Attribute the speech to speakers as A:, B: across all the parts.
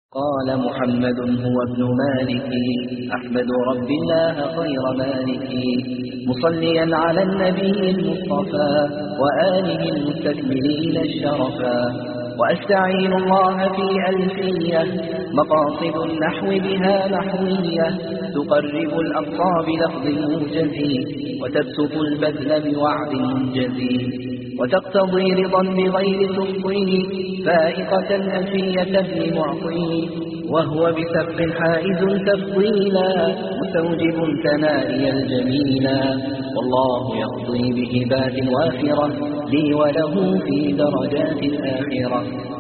A: قال محمد هو ابن مالك أحمد رب الله خير مالك مصليا على النبي المصطفى وآله المستكملين الشرفا وأستعين الله في ألفية مقاصد النحو بها نحوية تقرب الأقصى بلفظ موجز وتبسط البذل بوعد منجز وتقتضي رضا بغير تفضيل فائقة ألفية ابن معطي وهو بسبق حائز تفضيلا مستوجب ثنائي الجميلا والله يقضي بهبات وافرة لي وله في درجات الآخرة.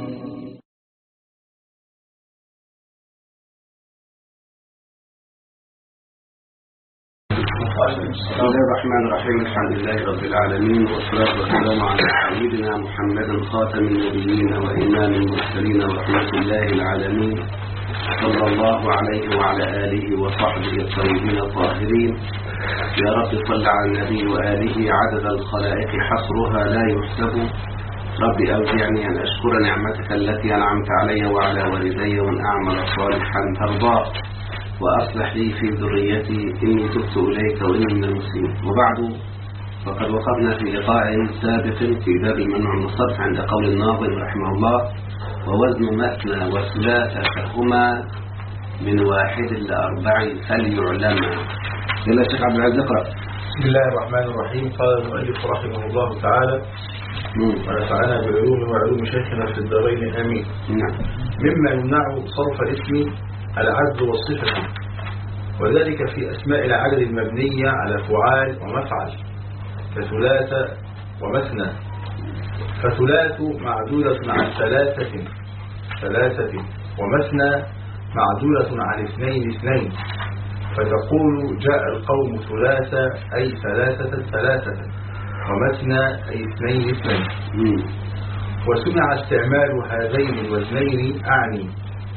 B: بسم الله الرحمن الرحيم. الحمد لله رب العالمين والصلاة والسلام على سيدنا محمد خاتم النبيين وإمام المرسلين ورحمة الله العالمين صلى الله عليه وعلى آله وصحبه الطيبين الطاهرين. يا رب صل على النبي وآله عدد الخلائق حصرها لا يحسب. رب أوزعني أن أشكر نعمتك التي أنعمت علي وعلى والدي وأن أعمل صالحا ترضاه وأصلح لي في ذريتي إني تبت إليك وإني من المسلمين. وبعد، فقد وقفنا في لقاء سابق في باب المنع من الصرف عند قول الناظم رحمه الله: ووزن مثنى وثلاثة هما من واحد لأربع فليعلما. إلا الشيخ عبد العزيز اقرأ.
C: بسم الله الرحمن الرحيم. قال المؤلف رحمه الله تعالى: ونفعنا بالعلوم وعلوم شيخنا في الدارين آمين. مما يمنع صرف الاسم العدل والصفة، وذلك في أسماء العدد المبنية على فعال ومفعل كثلاثة ومثنى. فثلاث معدولة عن ثلاثة ومثنى معدولة عن اثنين. فتقول جاء القوم ثلاثة أي ثلاثة ومثنى أي اثنين. وسمع استعمال هذين الوزنين أعني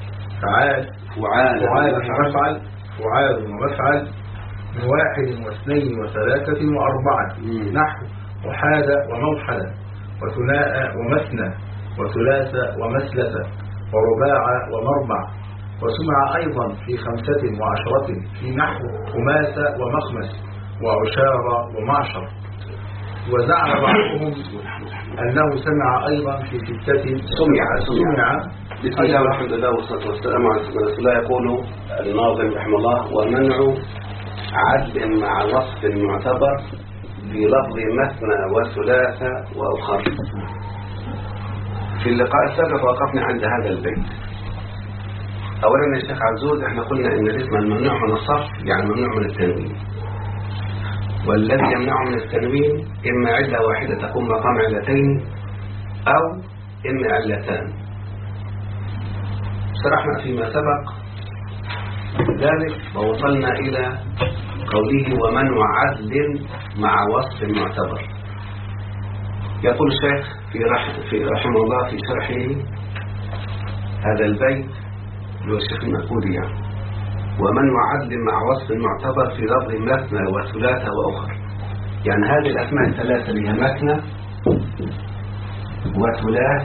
C: فعال ومفعل من واحد واثنين وثلاثة وأربعة، نحو وحاد وموحد وثناء ومثنى وثلاثة ومثلثة ورباع ومربع. وسمع أيضا في 5 و10 في نحو خماس ومخمس وعشار ومعشر. وزعم بعضهم أنه سمع أيضا في 6 سمع.
B: بسم الله والحمد لله والصلاة والسلام على سيدنا رسول الله. يقول الناظم رحمه الله: ومنع عدل مع وصف معتبر بلفظ مثنى وثلاثة وأخر. في اللقاء السابق وقفنا عند هذا البيت. أولا يا شيخ عزوز، احنا قلنا إن الاسم الممنوع من الصرف يعني ممنوع من التنوين، والذي يمنع من التنوين إما علة واحدة تقوم مقام علتين أو إما علتان. شرحنا فيما سبق ذلك ووصلنا إلى قوله: ومنع عدل مع وصف معتبر. يقول الشيخ في رحمه الله في شرحه هذا البيت اللي هو الشيخ المأكودي يعني: ومنع عدل مع وصف معتبر في لفظ مثنى وثلاثة وأخر. يعني هذه الأسماء الثلاثة اللي هي مثنى وثلاث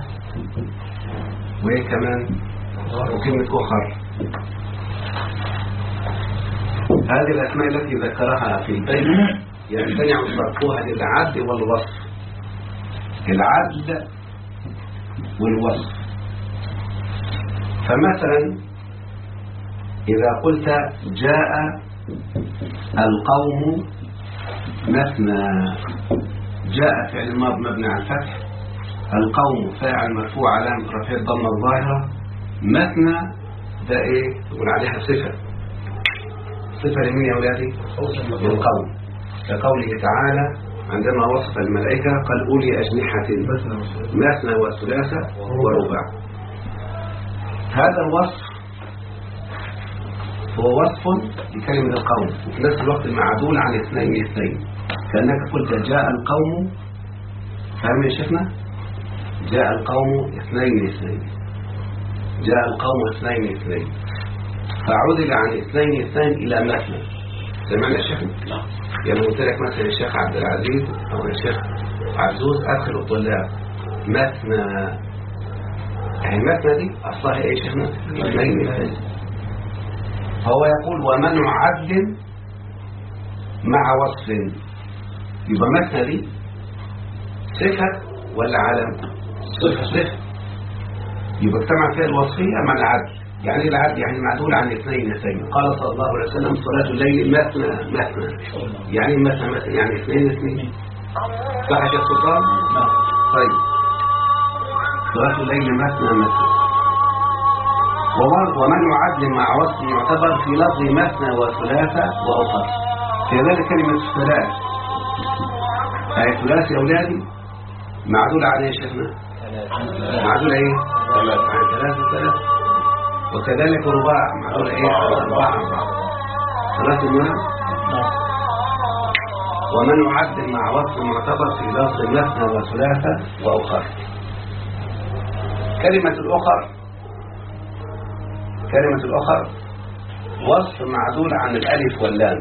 B: وكمان وكلمة أخر، هذه الأسماء التي ذكرها في البيت يمتنع صرفها للعد والوصف. العد والوصف. فمثلا إذا قلت جاء القوم مثنى، جاء فعل ماض مبني على الفتح، القوم فاعل مرفوع علامة رفعه الضمة الظاهرة، مثنى ده ايه؟ يقول عليها صفة لمين يا ولادي؟ للقوم. كقوله تعالى عندما وصف الملائكة قال: أولي أجنحة مثنى وثلاثة ورباع. هذا الوصف هو وصف لكلمة القوم، وفي نفس الوقت معدول عن اثنين. كأنك قلت جاء القوم، فهم يا شيخنا؟ جاء القوم اثنين، جاء القوم اثنين، فعدل عن اثنين إلى مثنى. سمعنا يا شيخنا؟ يعني قلت لك مثلا يا شيخ عبد العزيز أو يا شيخ عزوز: أدخل الطلاب مثنى يعني مثنى دي أصلها إيه شيخنا؟ اثنين. فهو يقول ومنع عدل مع وصف. يبقى مثنى دي صفة ولا علم؟ صفة. يبقى اجتمع فيها الوصفية مع العدل. يعني العدل يعني معدول عن اثنين. قال صلى الله عليه وسلم صلاة الليل مثنى. يعني مثنى يعني اثنين. صح يا شيخ سلطان؟ طيب صلاة الليل مثنى. ومنع عدل مع وصف يعتبر في لفظ مثنى وثلاثة وأخر. كذلك كلمة الثلاث، أي ثلاث يا أولادي معدول عليه شيخنا، معدول ايه؟ ثلاثة. وكذلك رباع معدول ايه؟ أربعة. ثلاثة منها. ومن يعدل مع وصف معتبر في لفظ مثنى وثلاثة وأخر. كلمة الأخر وصف معدول عن الألف واللام.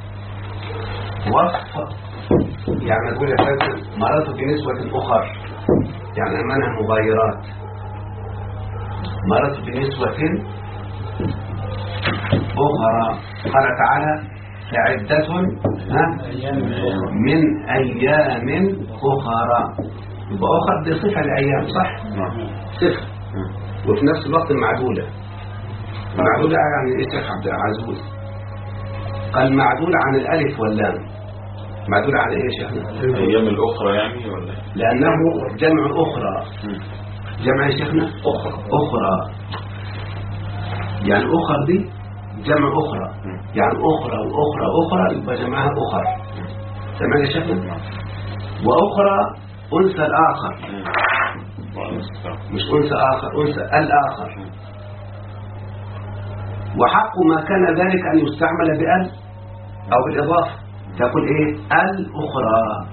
B: وصف يعني نقول يا فندم مرات بنسبة أخر، يعني منها مغايرات. مرات بنسبة أخرى. قال تعالى فعدة من أيام أخرى. يبقى أخر دي صفة لأيام، صح؟ صفة وفي نفس الوقت معدولة. معدولة يعني إيه شيخ عبد العزيز؟ قال معدول عن الألف واللام. معدول على ايه يا شيخنا؟
D: ايام الاخرى يعني ولا؟
B: لانه جمع اخرى. جمع يا شيخنا اخرى. يعني اخر دي جمع اخرى. يعني اخرى واخرى يبقى جمعها اخر. تمام يا شيخنا؟ واخرى انثى الاخر، مش انثى اخر، انثى الاخر. وحق ما كان ذلك ان يستعمل بال او بالاضافه. تقول ايه؟ الأخرى.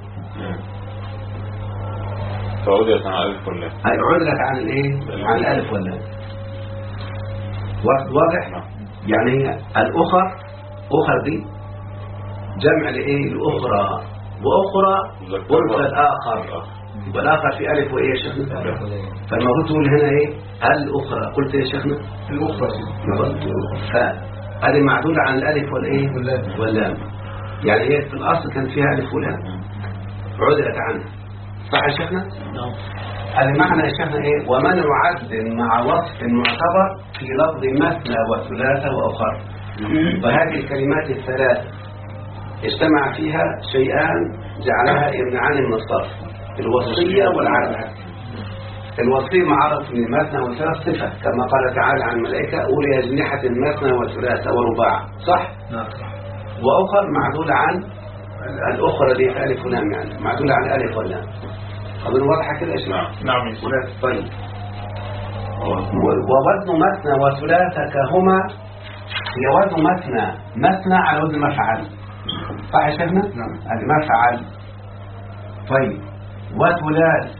D: فعودت عن الألف واللام.
B: عدلت عن الايه؟ عن الألف واللام. واضح؟ يعني هي الأخر، أخر دي جمع لإيه؟ الأخرى. وأخرى أنثى الآخر. يبقى الآخر في ألف وإيه يا شيخنا؟ فالمفروض تقول هنا إيه؟ الأخرى. قلت إيه يا شيخنا؟
C: الأخرى.
B: فهذه معدولة عن الألف والإيه؟ واللام. يعني هي في الأصل كان فيها ألف ولام عدلت عنها. صح يا شيخنا؟
D: نعم.
B: المعنى يا شيخنا إيه؟ ومنع عدل مع وصف معتبر في لفظ مثنى وثلاثة وأخر. وهذه الكلمات الثلاث اجتمع فيها شيئان جعلها يمنعان من الصرف: الوصفية والعدل. الوصفية معرف من مثنى وثلاث صفة كما قال تعالى عن الملائكة أولي أجنحة مثنى وثلاثة ورباع. صح؟
C: نعم.
B: وأخر معدولة عن الأخرى دي في ألف ولام، يعني معدولة عن ألف ولام. أظن واضحة كده يا شيخ؟
D: نعم.
B: طيب. ووزن مثنى وثلاثة كهما هي وزن مثنى على وزن مفعل. صح يا شيخنا؟
C: نعم.
B: المفعل. طيب وثلاث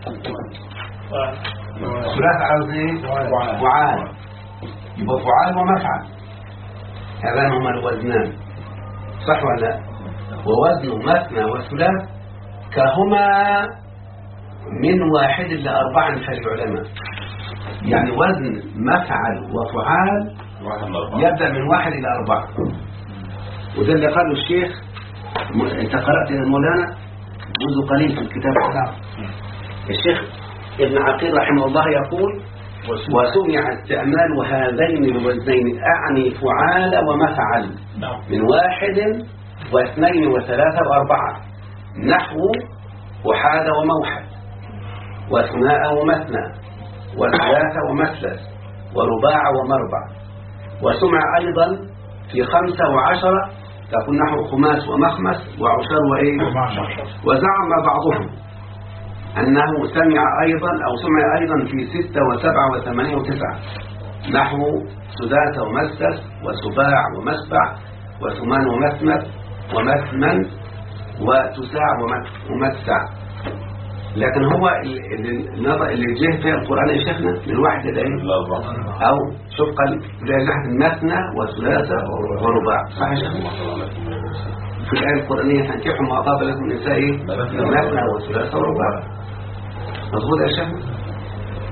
B: على وزن ايه؟ فعال. يبقى فعال ومفعل، هذان هما الوزنان. صح ولا لا؟ ووزن مثنى وثلاث كهما من واحد لأربع فالعلماء. يعني وزن مفعل وفعال يبدأ من واحد إلى أربعة. وده اللي قاله الشيخ. انت قرأت مولانا منذ قليل في الكتاب بتاعه الشيخ ابن عقيل رحمه الله يقول: وسمع استعمال هذين الوزنين أعني فعال ومفعل من واحد واثنين وثلاثة وأربعة، نحو وحاد وموحد وثناء ومثنى وثلاثة ومثلث ورباع ومربع. وسمع أيضا في 5 و10 تكون نحو خماس ومخمس وعشر وإيه. وزعم بعضهم أنه سمع أيضا في 6 و7 و8 و9 نحو سداسة ومسدس وسباع ومسبع وثمان ومثمث ومثمن وتساع ومتسع. لكن هو اللي جه في القرآن يا شيخنا من واحد إلى أو شوف قال لجحة مثنى وثلاثة ورباع. صح يا شيخنا؟ في الآية القرآنية تنكحوا ما طاب لكم النساء مثنى وثلاثة ورباع. مظبوط يا شيخنا؟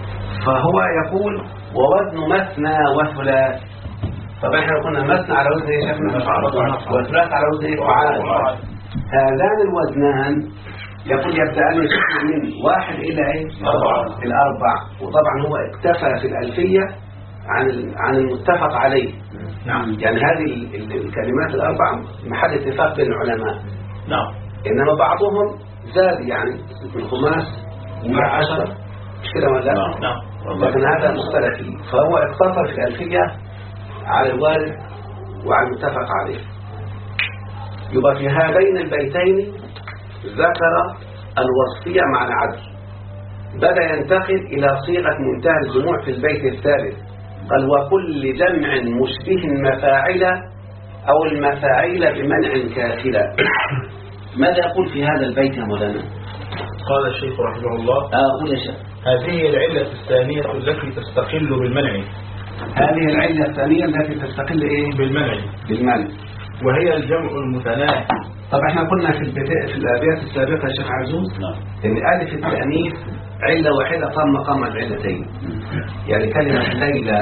B: فهو يقول ووزن مثنى وثلاث. طبعا احنا قلنا مثنى على وزن ايه شكله وثلاث على وزن ايه فعال. هذان الوزنان يقول يبدأان من 1 إلى ايه 4 الأربع. وطبعا هو اكتفى في الألفية عن المتفق عليه.
C: نعم.
B: يعني هذه الكلمات الأربع محل اتفاق بين العلماء.
C: نعم.
B: إنما بعضهم زاد يعني من 5 مع 10 مش كده ولا لا؟
C: نعم.
B: لكن هذا مختلف فيه. فهو اقتصر في الألفية على الوارد وعلى المتفق عليه. يبقى في هذين البيتين ذكر الوصفية مع العدل. بدأ ينتقل إلى صيغة منتهى الجموع في البيت الثالث. قال وكل جمع مشبه مفاعلة أو المفاعيل بمنع كافلة. ماذا يقول في هذا البيت يا مولانا؟
C: قال الشيخ رحمه الله
B: أقول يا شيخ
C: هذه العلة الثانية التي تستقل بالمنع.
B: هذه العلة الثانية التي تستقل إيه؟ بالمنع.
C: وهي الجمع المتناهي.
B: طب احنا قلنا في الأبيات السابقة يا شيخ عزوز إن ألف التأنيث علة واحدة قام مقام العلتين. يعني كلمة ليلى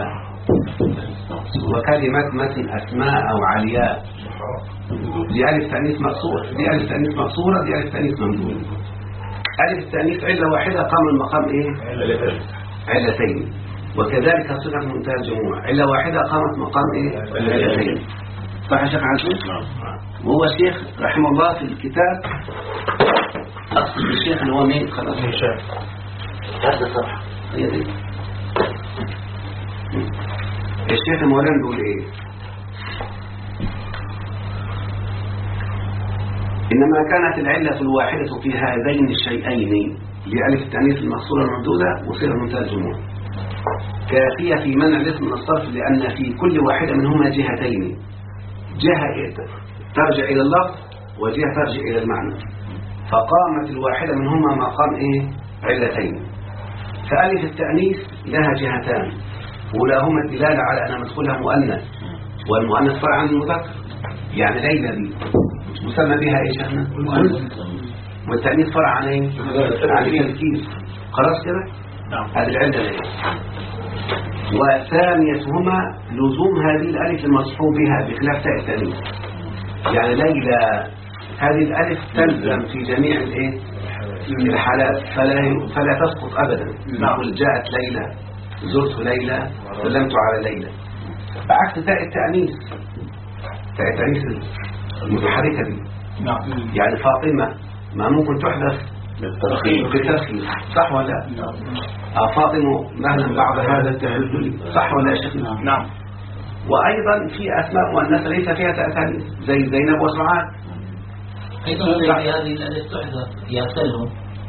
B: وكلمة مثل أسماء أو علياء دي ألف تأنيث مقصورة، دي ألف تأنيث مقصورة، دي ألف تأنيث ممدودة. ألف التأنيث علة واحدة قام المقام إيه؟ علتين. وكذلك صيغة منتهى الجموع علة واحدة قامت مقام إيه؟ علتين. صح يا شيخ عزوز؟ وهو الشيخ رحمه الله في الكتاب أصل الشيخ اللي هو مين؟ خلاص هذا صح هي دي. الشيخ المولان بيقول ايه؟ إنما كانت العلة الواحدة في هذين الشيئين بألف التأنيث المقصورة الممدودة وصيغة منتهى الجموع كافية في منع الاسم من الصرف، لأن في كل واحدة منهما جهتين، جهة ترجع إلى اللفظ وجهة ترجع إلى المعنى. فقامت الواحدة منهما مقام إيه؟ علتين. فألف التأنيث لها جهتان، أولاهما الدلالة على أن مدخولها مؤنث، والمؤنث فرع عن المذكر. يعني ليلى دي مسمى بها إيه شأنها؟ والتأنيث فرع عن إيه؟ عن التذكير. خلاص كده؟ هذه العلة ليه. وثانيتهما لزوم هذه الألف المصحوب بها بخلاف تاء التأنيث. يعني ليلى هذه الألف تلزم في جميع الإيه؟ الحالات فلا تسقط أبدا. نقول جاءت ليلى، زرت ليلى، سلمت على ليلى. بعكس تاء التأنيث، تاء التأنيث المتحركة دي يعني فاطمة ما ممكن تحدث بالترخيم صح ولا لا؟ فاطمة مهلا بعد هذا التهلل صح ولا يا شيخنا؟
C: نعم.
B: وأيضا في أسماء مؤنثة ليس فيها تاء تأنيث زي زينب وسعاد.
E: أيضا هذه الألف تحدث يا سلم.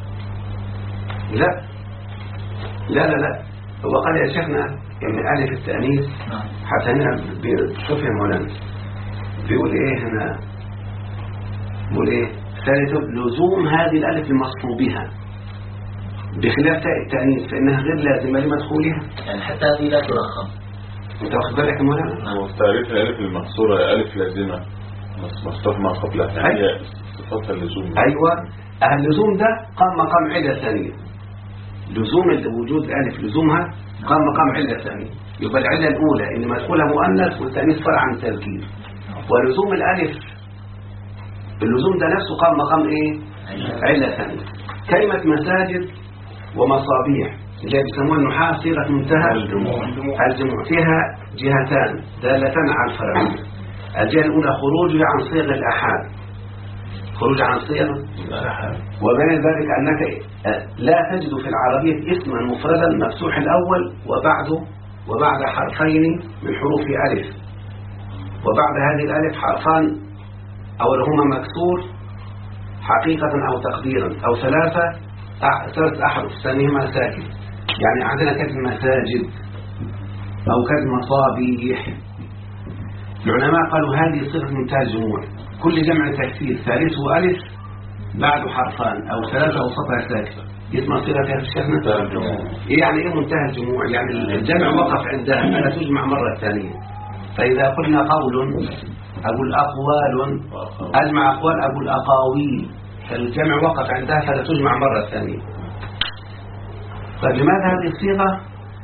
B: لا لا لا لا، هو قال يا شيخنا إن ألف التأنيث حتى هنا شوف يا مولانا بيقول إيه هنا؟ بيقول إيه؟ ثالث لزوم هذه الألف المصحوب بها بخلاف تاء التأنيث فإنها غير لازمة لمدخولها.
E: يعني حتى هذه لا ترخم.
B: أنت واخد بالك يا مولانا؟
D: هو تعريف الألف المقصورة ألف لازمة مفتوح ما قبلها، يعني هي صفات اللزوم.
B: أيوة، اللزوم ده قام مقام علة ثانية. لزوم وجود الألف لزومها قام مقام علة ثانية. يبقى العلة الأولى إن مدخولها مؤنث والتأنيث فرع عن التذكير. ولزوم الألف اللزوم ده نفسه قام مقام إيه؟ علة ثانية. كلمة مساجد ومصابيح اللي بيسموها النحاة صيغة منتهى الجموع فيها جهتان دالتان على الفرعية. الجهة الأولى خروجها عن صيغ الأحاد، خروج عن صيغ، وبين ذلك أنك لا تجد في العربية اسما مفردا مفتوح الأول وبعد حرفين من حروف ألف، وبعد هذه الألف حرفان أولهما مكسور حقيقة أو تقديرا أو ثلاث أحرف ثانيهما ساكن. يعني عندنا كلمة مساجد أو كلمة مصابيح. العلماء قالوا هذه صيغة منتهى الجموع، كل جمع تكسير ثالثه ألف بعد حرفان أو ثلاثة أو سطر ساكن اسمها صيغة يا شيخنا. يعني إيه منتهى الجموع؟ يعني الجمع وقف عندها فلا تجمع مرة ثانية. فإذا قلنا قول أقول أقوال، أجمع أقوال أقول أقاويل، فالجمع وقف عندها فلا تجمع مرة ثانية. طيب لماذا هذه الصيغة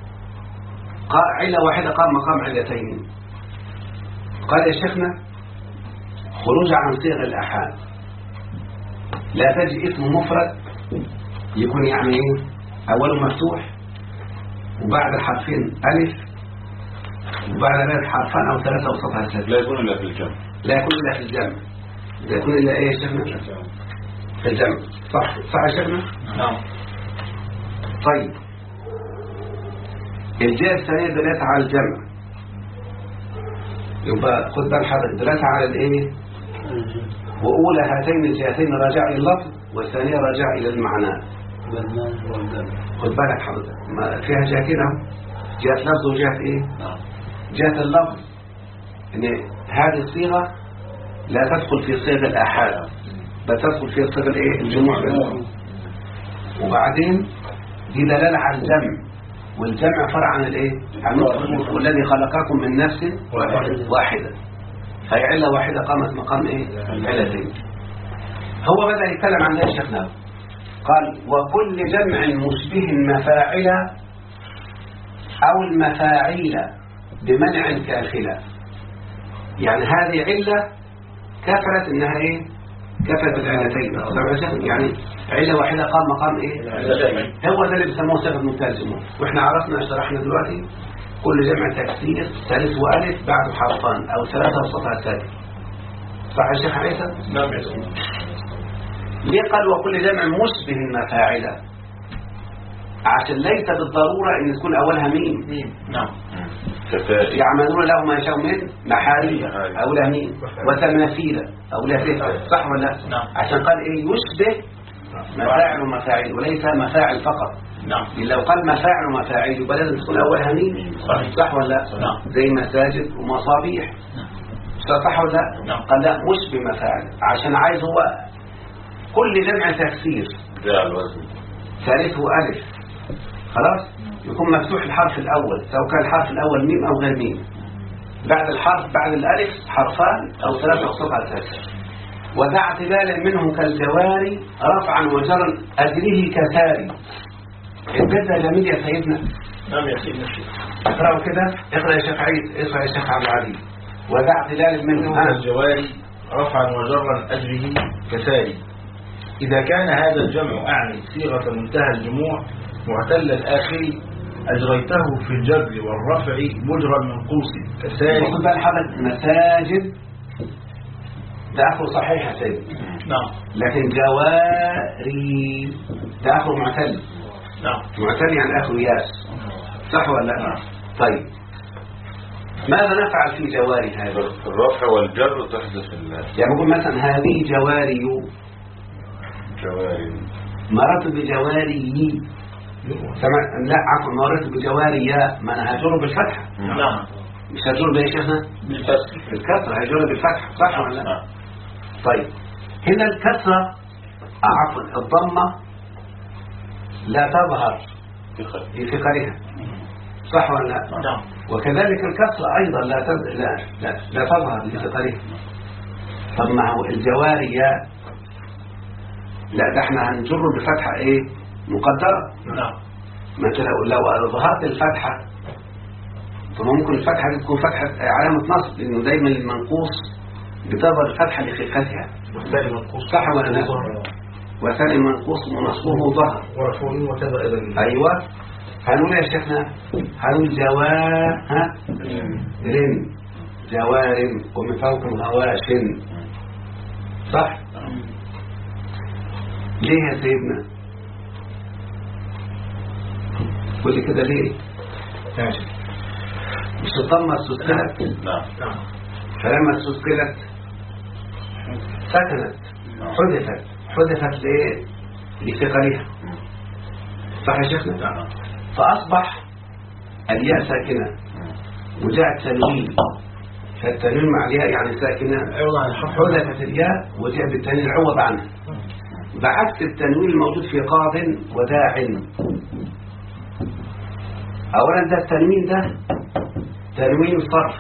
B: علة واحدة قام مقام علتين. قال يا شيخنا خروج عن صيغ الآحاد، لا تجد اسم مفرد يكون يعني ايه أوله مفتوح وبعد الحرفين ألف وبعد ذلك حرفان أو ثلاثة وسطها سادس.
D: لا يكون إلا في الجمع.
B: لا يكون إلا في الجمع. لا يكون إلا إيه يا شيخنا؟ في الجمع. صح يا شيخنا؟
C: نعم.
B: طيب الجهة الثانية دلالة على الجمع، يبقى خد بال حضرتك دلالة على الايه؟ وأولى هاتين الجهتين راجع إلى اللفظ والثانية راجع إلى المعنى. خد بالك حضرتك ما فيها جهتين اهو، جهة لفظ وجهة ايه؟ جهة اللفظ ان هذه الصيغة لا تدخل في صيغ الآحاد بل تدخل في صيغ الايه؟ الجموع. وبعدين دي دلالة على الجمع، والجمع فرع عن الايه؟ والذي خلقكم من نفس واحدة، فهي علة واحدة قامت مقام ايه؟ علتين. هو بدأ يتكلم عن ايه شيخنا؟ قال وكل جمع مشبه مفاعل او المفاعيل بمنع كاخلة. يعني هذه علة كثرت انها ايه؟ كثرت العلتين. يعني علة واحدة قام مقام ايه؟ هو ده اللي بيسموه صيغة منتهى الجموع. واحنا عرفنا شرحنا دلوقتي كل جمع تكسير ثالث وألف بعد حرفان أو ثلاثة وسطها سادس. صح يا شيخ عيسى؟
C: نعم يا شيخ.
B: ليه قال وكل جمع مشبه مفاعلة؟ عشان ليس بالضرورة ان تكون أولها ميم.
C: نعم.
B: يعملون له ما يشاء من محاريب أولها ميم وتماثيل أولها ثلاثة. صح ولا لا؟
C: نعم.
B: عشان قال ايه يشبه مفاعل ومفاعيل وليس مفاعل فقط.
C: نعم.
B: لو قال مفاعل ومفاعيل يبقى لازم تكون أولها ميم. صح ولا لا؟
C: نعم.
B: زي مساجد ومصابيح. صح ولا لا؟
C: نعم.
B: قال لا مش بمفاعل عشان عايز هو كل جمع تكسير
D: جاء الوزن
B: ثالثه ألف خلاص يكون مفتوح الحرف الأول سواء كان الحرف الأول ميم أو غير ميم، بعد الحرف بعد الألف حرفان أو ثلاثة أصوات على ثلاثة. وذا اعتدال منه كالجواري رفعا وجرا أجره كساري. البيت ده جميل يا سيدنا.
C: نعم يا سيدنا الشيخ.
B: اقرأوا كده. اقرأ يا شيخ عيد. اقرأ يا شيخ عبد العزيز. وذا اعتدال منه
C: كالجواري رفعا وجرا أجره كساري. إذا كان هذا الجمع أعني صيغة منتهى الجموع معتل الآخر أجريته في الجر والرفع مجرى المنقوص كساري.
B: وخد بال حضرتك مساجد ده أخر صحيح يا سيدي.
C: نعم.
B: لكن جواري ده أخر معتل.
C: نعم.
B: معتل يعني أخر ياس. صح ولا لا؟ طيب ماذا نفعل في جواري هذا؟
D: الرفع والجر تحدث
B: يعني نقول مثلا هذه جواري مررت بجواري لا عفوا مررت بجواري ما أنا هجر بالفتحة.
C: نعم.
B: مش هجر بإيه شيخنا؟ بالكسرة. هجر بالفتحة. صح ولا لا؟ طيب هنا الكسرة عفوا الضمة لا تظهر في ثقلها. صح ولا لا؟
C: نعم.
B: وكذلك الكسرة أيضا لا تظهر في ثقلها. طب ما هو الجواري لا ده احنا هنجر بفتحة ايه مقدرة.
C: نعم.
B: ما انت لو ظهرت الفتحة فممكن الفتحة دي تكون فتحة علامة نصب لانه دايما المنقوص بتظهر الفتحة لخفتها.
C: والثاني منقوص.
B: صح ولا لا؟ والثاني منقوص ونصبه ظهر
C: ورفعه وكذا اذا.
B: ايوه. هنقول يا شيخنا هنقول رن جوارم ومن فوقهم غواشن. صح؟ ليه يا سيدنا؟ قول لي كده ليه؟
C: ماشي.
B: مش الضمة استثقلت؟
D: نعم.
B: فلما استثقلت سكنت حذفت ليه؟ لثقلها. صح يا شيخنا؟
D: نعم.
B: فأصبح الياء ساكنة وجاء التنوين، فالتنوين مع الياء يعني ساكنة حذفت الياء وجاء بالتنوين عوض عنها، بعكس التنوين الموجود في قاض وداع. أولا ده التنوين ده تنوين صرف.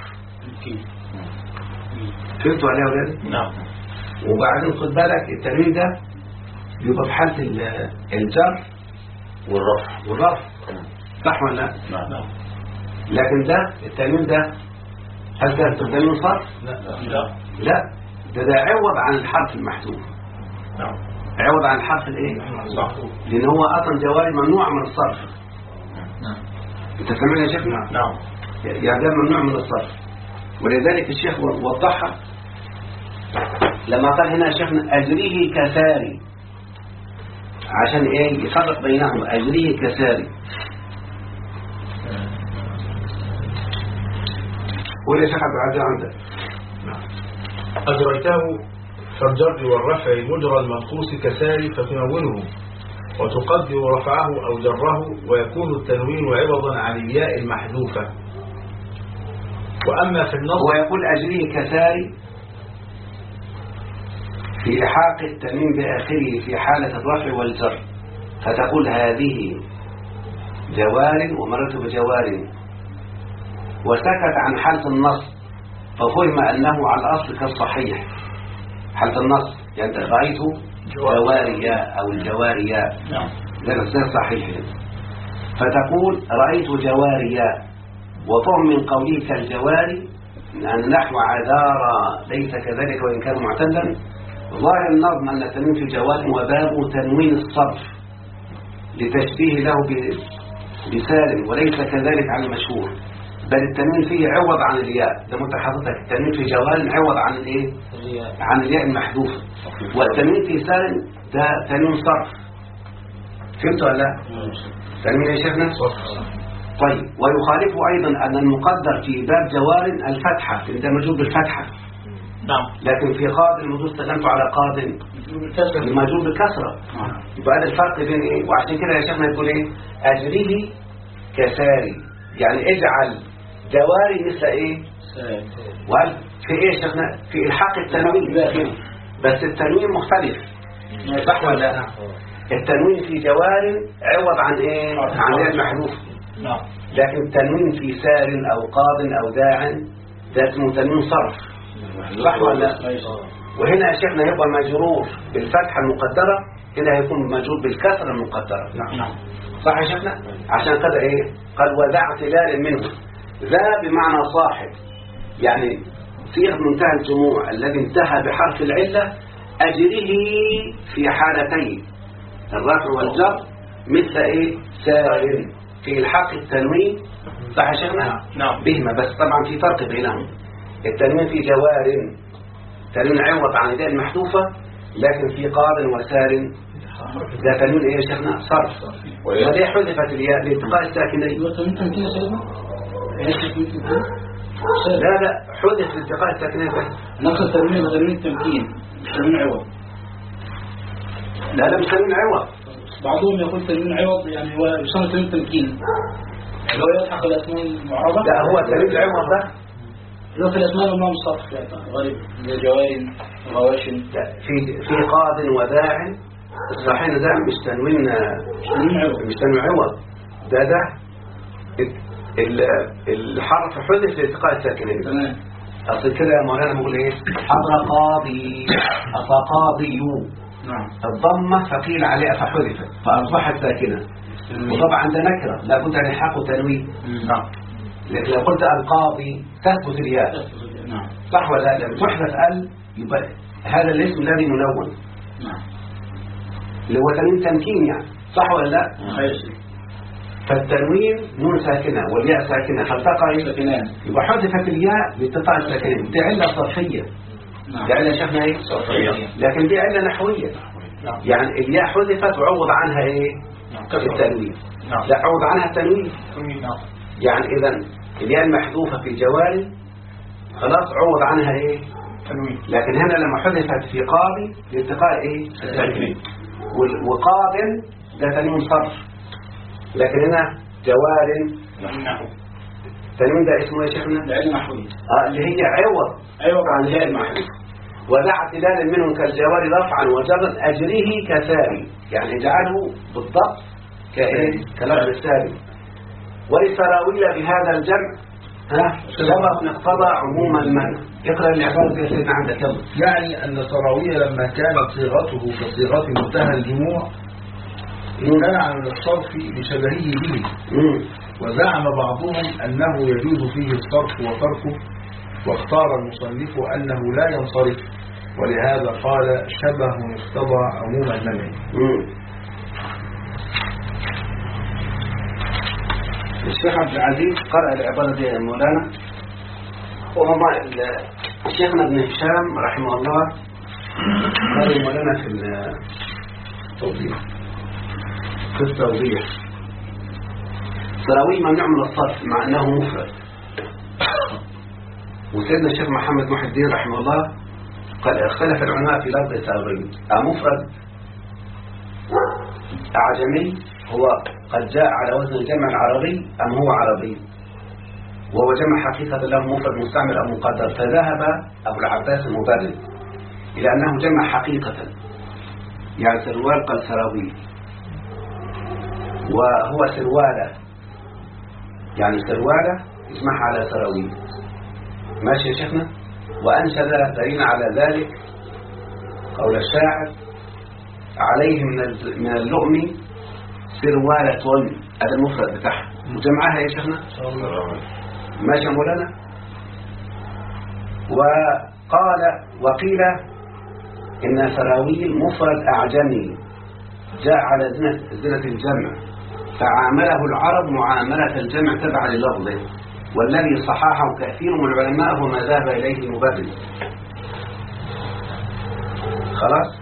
B: فهمتوا عليه يا ولادي؟
C: نعم.
B: وبعدين خد بالك التنوين ده بيبقى في حالة الجر
D: والرفع.
B: صح ولا لا؟
D: نعم.
B: لكن ده التنوين ده هل كان تنوين صرف؟ لا ده عوض عن الحرف المحذوف. عوض عن الحرف الايه؟ لان هو اصلا جواري ممنوع من الصرف. انت سامعني يا شيخ؟
C: نعم.
B: يعني ده ممنوع من الصرف، ولذلك الشيخ وضحها لما قال هنا شيخنا أجريه كساري، عشان ايه؟ يفرق بينهم. أجريه كساري. قول يا شيخ عبد العزيز عندك.
C: أجريته فالجر والرفع مجرى المنقوص كساري فتنونه وتقدر رفعه أو جره، ويكون التنوين عوضا عن الياء المحذوفة. وأما في النص
B: ويقول أجريه كساري في إلحاق التنوين بآخره في حالة الرفع والجر، فتقول هذه جوار ومرت بجوار، وسكت عن حالة النص ففهم أنه على الأصل كالصحيح. حالة النص يعني رأيت جواريا أو الجواريا، ده غير صحيح. فتقول رأيت جواريا، وفهم من قوله كالجواري أن نحو عذارى ليس كذلك وإن كان معتدا. ظاهر النظم أن التنوين في جوار وباب تنوين الصرف لتشبيه له بسالم، وليس كذلك على المشهور، بل التنوين فيه عوض عن الياء. ده متحدثك التنوين في جوار عوض عن الايه؟ عن الياء المحذوفه. والتنوين في سالم ده تنوين صرف. فهمت ولا لا؟ تنوين يا شيخنا؟ طيب. ويخالف ايضا ان المقدر في باب جوار الفتحه، ده موجود بالفتحه.
E: نعم.
B: لكن في قاض الموجود استخدمته على قاض الموجود بالكسره. يبقى هذا الفرق بين ايه؟ وعشان كده يا شيخنا يقول ايه؟ اجريه كساري، يعني اجعل جواري مثل ايه؟ وقال في ايه يا شيخنا؟ في الحاق التنوين، بس التنوين مختلف. صح ولا لا؟ التنوين في جوار عوض عن ايه؟ عن المحذوف. لكن التنوين في سار او قاض او داع ده اسمه تنوين صرف. صح ولا لا؟ وهنا يا شيخنا يبقى مجرور بالفتحه المقدره، هنا هيكون مجرور بالكسره المقدره. نعم. صح يا شيخنا؟ عشان كده ايه؟ قال وذا اعتلال منه. ذا بمعنى صاحب، يعني صيغه منتهى الجموع الذي انتهى بحرف العله اجره في حالتين الرفع والجر مثل ايه؟ سار في الحق التنوين. صح يا شيخنا؟
C: نعم.
B: بهما، بس طبعا في فرق بينهم. التنوين في جوار تنوين عوض عن الياء المحذوفه، لكن في قار وسار ده تنوين ايه يا شيخنا؟ صرف. وليه حذفت الياء؟ لالتقاء الساكنين. لا حذف لالتقاء الساكنين بس.
E: نفس التنوين تنوين التمكين مش تنوين عوض.
B: لا مش تنوين عوض.
E: بعضهم يقول تنوين عوض، يعني هو يسمى تنوين تمكين اللي هو يلحق الاسماء المعربه.
B: لا هو تنوين العوض ده
E: اللي هو في الاسماء الامام الصرف يعني غالب زي جواري وغواشم.
B: لا في قاض وداع. الصحيح ده مش تنوين عوض، مش تنوين عوض. ده الحرف حذف لالتقاء الساكنين.
E: تمام.
B: اصل كده يا مولانا بقول ايه؟ حضر قاضي قاضي.
E: نعم.
B: الضمه فقيل عليها فحذفت فاصبحت ساكنه، وطبعا ده نكره لابد ان يلحقه تنوين.
C: نعم.
B: لكن لو قلت القاضي تثبت الياء.
E: نعم.
B: صح ولا لا؟ لما تحذف يبقى هذا الاسم الذي منون.
E: نعم.
B: اللي هو تنوين تمكين يعني. صح ولا لا؟ فالتنوين نون ساكنه والياء ساكنه فالتقى يبقى حذفت الياء لالتقاء الساكنين. دي عله صرفيه. دي عله شفنا ايه؟ صرفيه. لكن دي عله نحويه. يعني الياء حذفت وعوض عنها ايه؟ التنوين. لا عوض عنها التنوين. يعني اذا الياء المحذوفه في جوار خلاص عوض عنها ايه؟ تنوين. لكن هنا لما حذفت في قاضي لالتقاء ايه؟ الساكنين. وقاض ده تنوين صرف، لكن هنا جوار تنوين ده اسمه يا شيخنا؟
E: ده علم محوي.
B: اللي هي عوض عن الياء المحذوف. وذا اعتلال منهم كالجوار رفعا وجرا اجره كساري، يعني اجعله بالضبط كايه؟ كلفظ الساري. ولسراويل بهذا الجمع سبق اقتضى عموم المنع. اقرا العباره يا سيدنا عندك يلا.
C: يعني ان سراويل لما كانت صيغته كصيغه منتهى الجموع امتنع من الصرف لشبهه به. وزعم بعضهم أنه يجوز فيه الصرف وتركه، واختار المصنف أنه لا ينصرف، ولهذا قال شبه اقتضى عموم المنع.
B: الشيخ عبد العزيز قرأ العبارة دي يا مولانا، وهما شيخنا ابن هشام رحمه الله قال مولانا في التوضيح سراويل ممنوع من الصرف مع أنه مفرد. وسيدنا الشيخ محمد محي الدين رحمه الله قال اختلف العلماء في لفظ سراويل، مفرد أعجمي هو قد جاء على وزن الجمع العربي أم هو عربي، وهو جمع حقيقة له مفرد مستعمل أو مقدر. فذهب أبو العباس المبرد إلى أنه جمع حقيقة، يعني سروال قال سراويل، وهو سروالة، يعني سروالة يجمعها على سراويل. ماشي يا شيخنا. وأنشد دليل على ذلك قول الشاعر عليه من اللؤم سروالة، هذا المفرد بتاعها وجمعها يا شيخنا. ماشي يا مولانا. وقيل إن سراويل مفرد أعجمي جاء على زنة الجمع، فعامله العرب معاملة الجمع تبع للفظه، والذي صححه كثير من العلماء هو ما ذهب إليه المبرد. خلاص.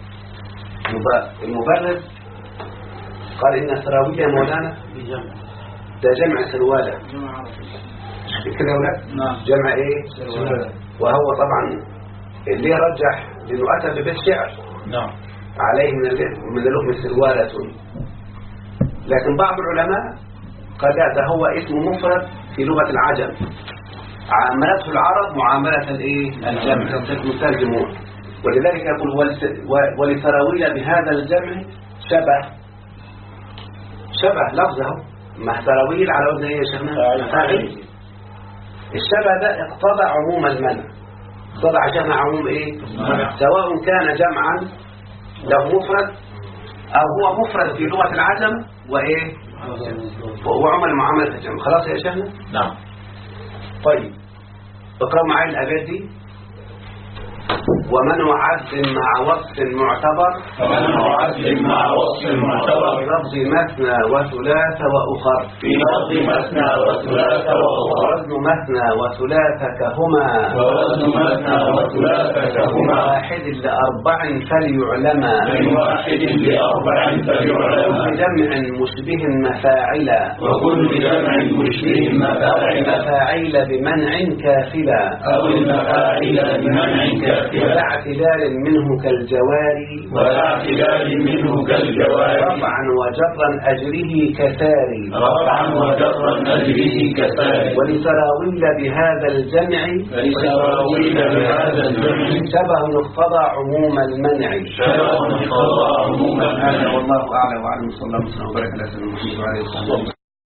B: المبرد قال إن سراويل يا مولانا ده جمع سروالة كده يا ولاد. جمع ايه سروالة. وهو طبعا اللي رجح لأنه أتى ببيت شعر عليه من اللؤم سروالة، لكن بعض العلماء قال ده هو اسم مفرد في لغة العجم عاملته العرب معاملة الجمع المترجمون، ولذلك يقول ولسراويل بهذا الجمع شبه لفظه مع سراويل على وزن ايه يا شيخنا؟ فاعل. الشبه ده اقتضى عموم المنع، اقتضى عشان عموم ايه؟ سواء كان جمعا له مفرد او هو مفرد في لغة العجم وايه؟ وعمل معاملة الجمع. خلاص يا شيخنا؟
C: نعم.
B: طيب اقرأوا معي الآيات دي. ومن عد مع وصف معتبر في لفظ مثنى وثلاث وأخر ووزن مثنى وثلاث كهما واحد لأربع فليعلما بجمع مشبه مفاعلا مفاعيل بمنع كافلا ولا اعتدال منه كالجواري رفعا وجرا أجره كساري ولسراويل بهذا الجمع شبه اقتضى عموم المنع. هذا والله أعلم وأعلم. صلى الله عليه وسلم وبارك على سيدنا محمد وعلى آله وصحبه.